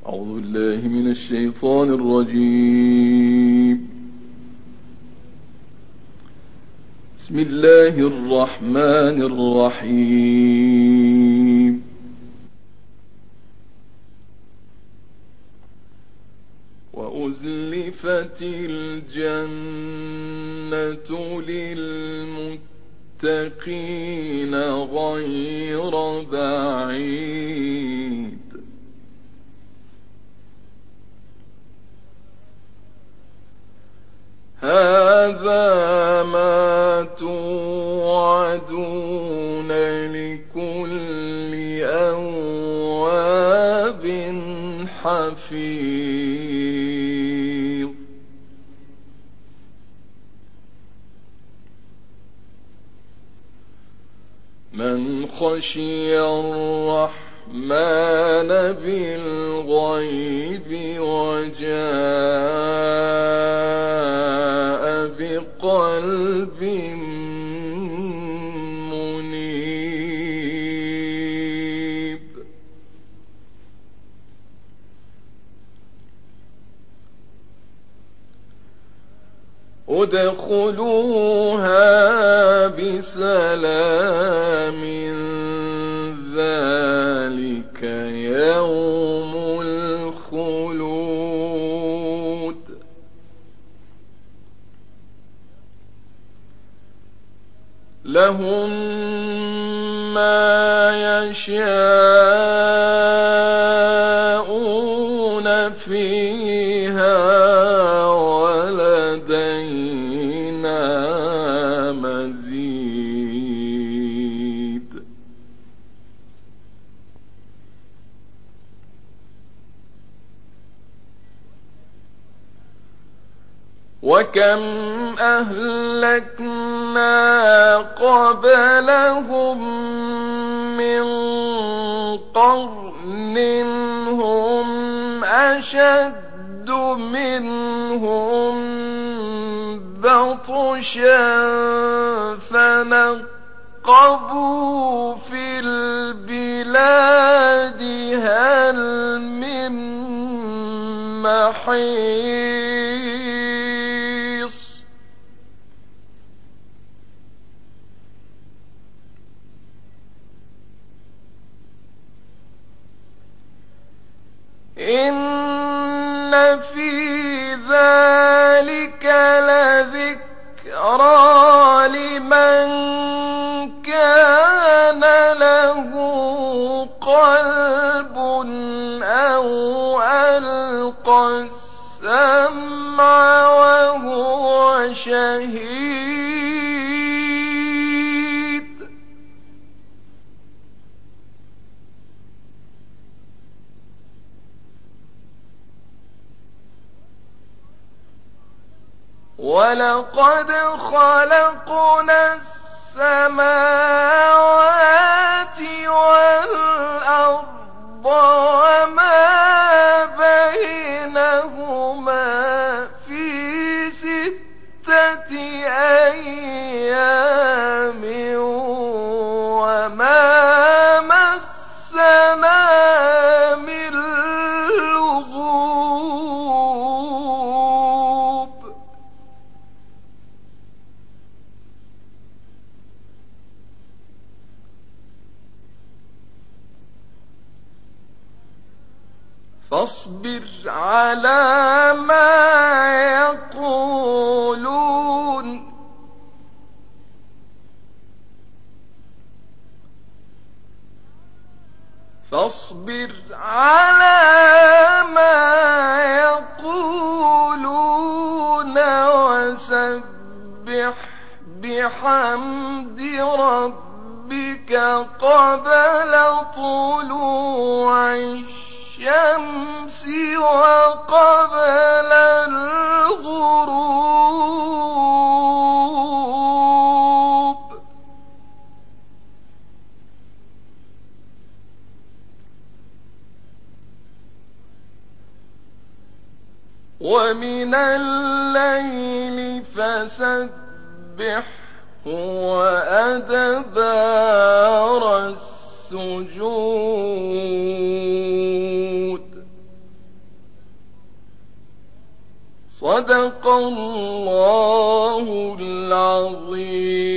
أعوذ بالله من الشيطان الرجيم. بسم الله الرحمن الرحيم. وأزلفت الجنة للمتقين غير بعيد هذا ما توعدون لكل أواب حفيظ. من خشي الرحمن بالغيب وجاء بقلب منيب ادخلوها بسلام ذلك يوم الخلود. لهم ما يشاءون فيها ولدينا مزيد. وكم أهلكنا قبلهم من قرن هم أشد منهم بطشا فنقبوا في البلاد هل من محيص. إن في ذلك لذكرى لمن كان له قلب أو ألقى السمع وهو شهيد. ولقد خلقنا السماوات والأرض وما بينهما في 6 أيام وما مسنا من لغوب. فاصبر على ما يقولون فاصبر على ما يقولون وسبح بحمد ربك قبل طلوع الشمس وقبل الغروب. ومن الليل فسبحه وأدبار السجود. صدق الله العظيم.